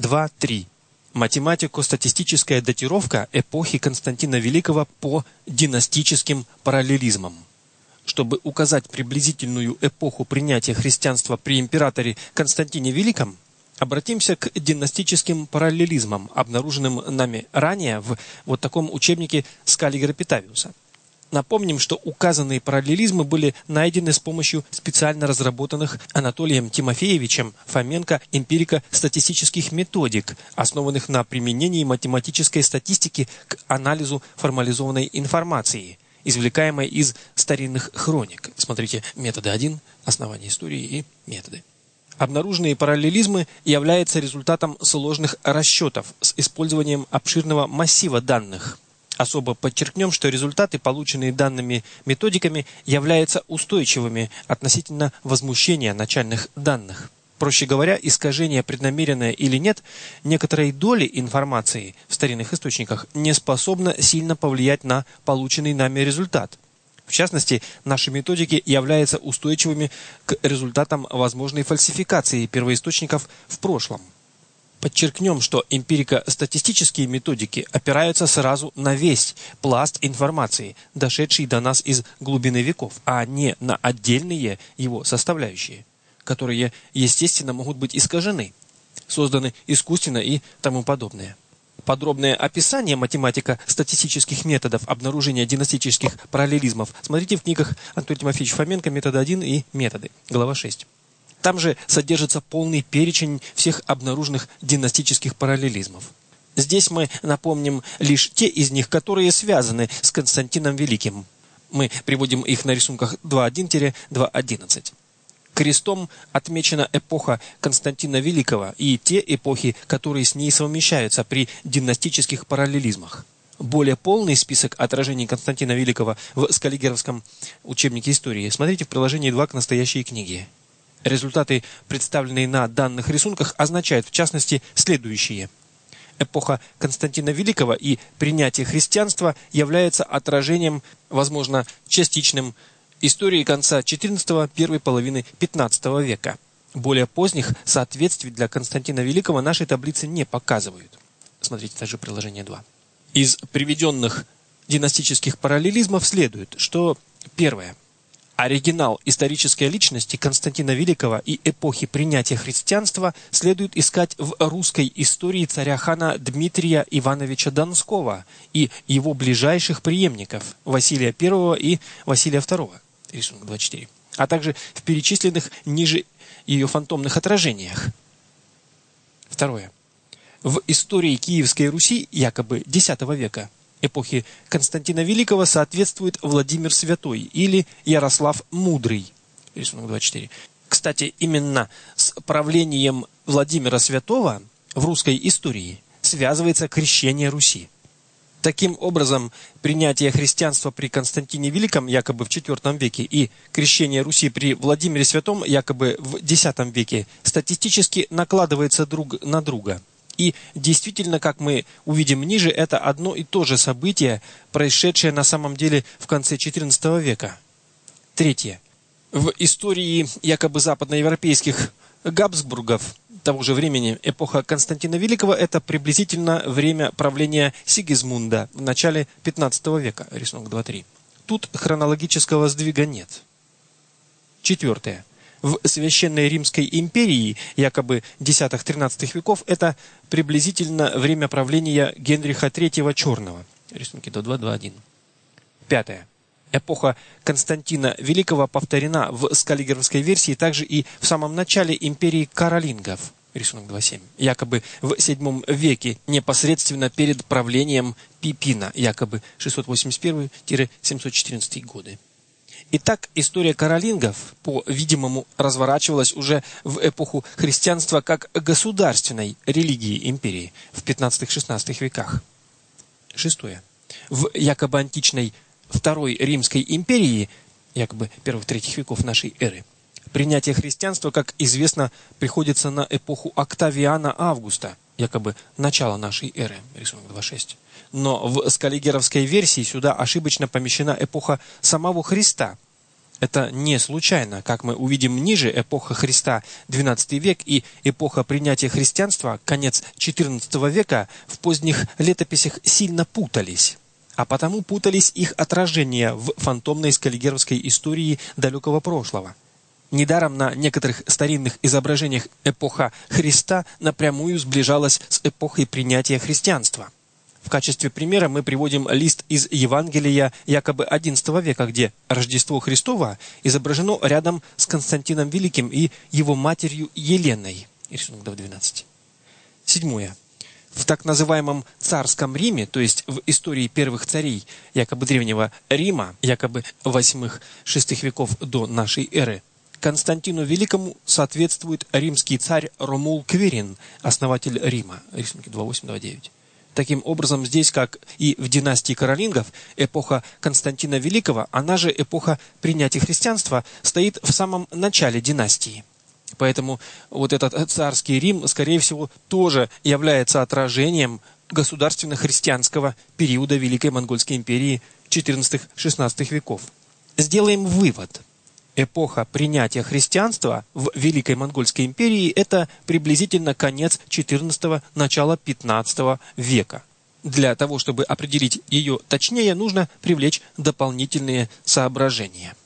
2.3. Математико-статистическая датировка эпохи Константина Великого по династическим параллелизмам. Чтобы указать приблизительную эпоху принятия христианства при императоре Константине Великом, обратимся к династическим параллелизмам, обнаруженным нами ранее в вот таком учебнике Скаллигера Питавиуса. Напомним, что указанные параллелизмы были найдены с помощью специально разработанных Анатолием Тимофеевичем Фоменко эмпирико-статистических методик, основанных на применении математической статистики к анализу формализованной информации, извлекаемой из старинных хроник. Смотрите, методы 1, основания истории и методы. Обнаруженные параллелизмы являются результатом сложных расчетов с использованием обширного массива данных. Особо подчеркнем, что результаты, полученные данными методиками, являются устойчивыми относительно возмущения начальных данных. Проще говоря, искажение, преднамеренное или нет, некоторой доли информации в старинных источниках не способно сильно повлиять на полученный нами результат. В частности, наши методики являются устойчивыми к результатам возможной фальсификации первоисточников в прошлом. Подчеркнем, что эмпирико-статистические методики опираются сразу на весь пласт информации, дошедший до нас из глубины веков, а не на отдельные его составляющие, которые, естественно, могут быть искажены, созданы искусственно и тому подобное. Подробное описание математико-статистических методов обнаружения династических параллелизмов смотрите в книгах Анатолия Тимофеевича Фоменко «Метод 1» и «Методы», глава 6. Там же содержится полный перечень всех обнаруженных династических параллелизмов. Здесь мы напомним лишь те из них, которые связаны с Константином Великим. Мы приводим их на рисунках 2.1-2.11. Крестом отмечена эпоха Константина Великого и те эпохи, которые с ней совмещаются при династических параллелизмах. Более полный список отражений Константина Великого в Скаллигеровском учебнике истории смотрите в приложении 2 к настоящей книге. Результаты, представленные на данных рисунках, означают в частности следующие. Эпоха Константина Великого и принятие христианства является отражением, возможно, частичным, истории конца XIV – первой половины XV века. Более поздних соответствий для Константина Великого наши таблицы не показывают. Смотрите также приложение 2. Из приведенных династических параллелизмов следует, что первое. Оригинал исторической личности Константина Великого и эпохи принятия христианства следует искать в русской истории царя-хана Дмитрия Ивановича Донского и его ближайших преемников Василия I и Василия II, рисунок 24, а также в перечисленных ниже ее фантомных отражениях. Второе. В истории Киевской Руси, якобы X века, эпохи Константина Великого соответствует Владимир Святой или Ярослав Мудрый. Рисунок 24. Кстати, именно с правлением Владимира Святого в русской истории связывается крещение Руси. Таким образом, принятие христианства при Константине Великом, якобы в IV веке, и крещение Руси при Владимире Святом, якобы в X веке, статистически накладывается друг на друга. И действительно, как мы увидим ниже, это одно и то же событие, происшедшее на самом деле в конце XIV века. Третье. В истории якобы западноевропейских Габсбургов того же времени эпоха Константина Великого – это приблизительно время правления Сигизмунда в начале XV века, рисунок 2.3. Тут хронологического сдвига нет. Четвертое. В Священной Римской империи, якобы X-XIII веков, это приблизительно время правления Генриха III Черного. Рисунки до 2.2.1. Пятое. Эпоха Константина Великого повторена в скаллигеровской версии также и в самом начале империи каролингов. Рисунок 2.7. Якобы в VII веке, непосредственно перед правлением Пипина, якобы 681-714 годы. Итак, история каролингов, по-видимому, разворачивалась уже в эпоху христианства как государственной религии империи в XV-XVI веках. Шестое. В якобы античной Второй Римской империи, якобы I-III веков нашей эры, принятие христианства, как известно, приходится на эпоху Октавиана Августа, якобы начало нашей эры, рисунок 2.6. Но в скаллигеровской версии сюда ошибочно помещена эпоха самого Христа, Это не случайно. Как мы увидим ниже, эпоха Христа, XII век, и эпоха принятия христианства, конец XIV века, в поздних летописях сильно путались. А потому путались их отражения в фантомной скаллигеровской истории далекого прошлого. Недаром на некоторых старинных изображениях эпоха Христа напрямую сближалась с эпохой принятия христианства. В качестве примера мы приводим лист из Евангелия якобы XI века, где Рождество Христово изображено рядом с Константином Великим и его матерью Еленой. Рисунок 2.12. 7. В так называемом царском Риме, то есть в истории первых царей, якобы древнего Рима, якобы 8-6 веков до нашей эры, Константину Великому соответствует римский царь Ромул Квирин, основатель Рима. Рисунки 2.8-2.9. Таким образом, здесь, как и в династии Каролингов, эпоха Константина Великого, она же эпоха принятия христианства, стоит в самом начале династии. Поэтому вот этот царский Рим, скорее всего, тоже является отражением государственно-христианского периода Великой Монгольской империи XIV-XVI веков. Сделаем вывод. Эпоха принятия христианства в Великой Монгольской империи – это приблизительно конец XIV – начало XV века. Для того, чтобы определить ее точнее, нужно привлечь дополнительные соображения.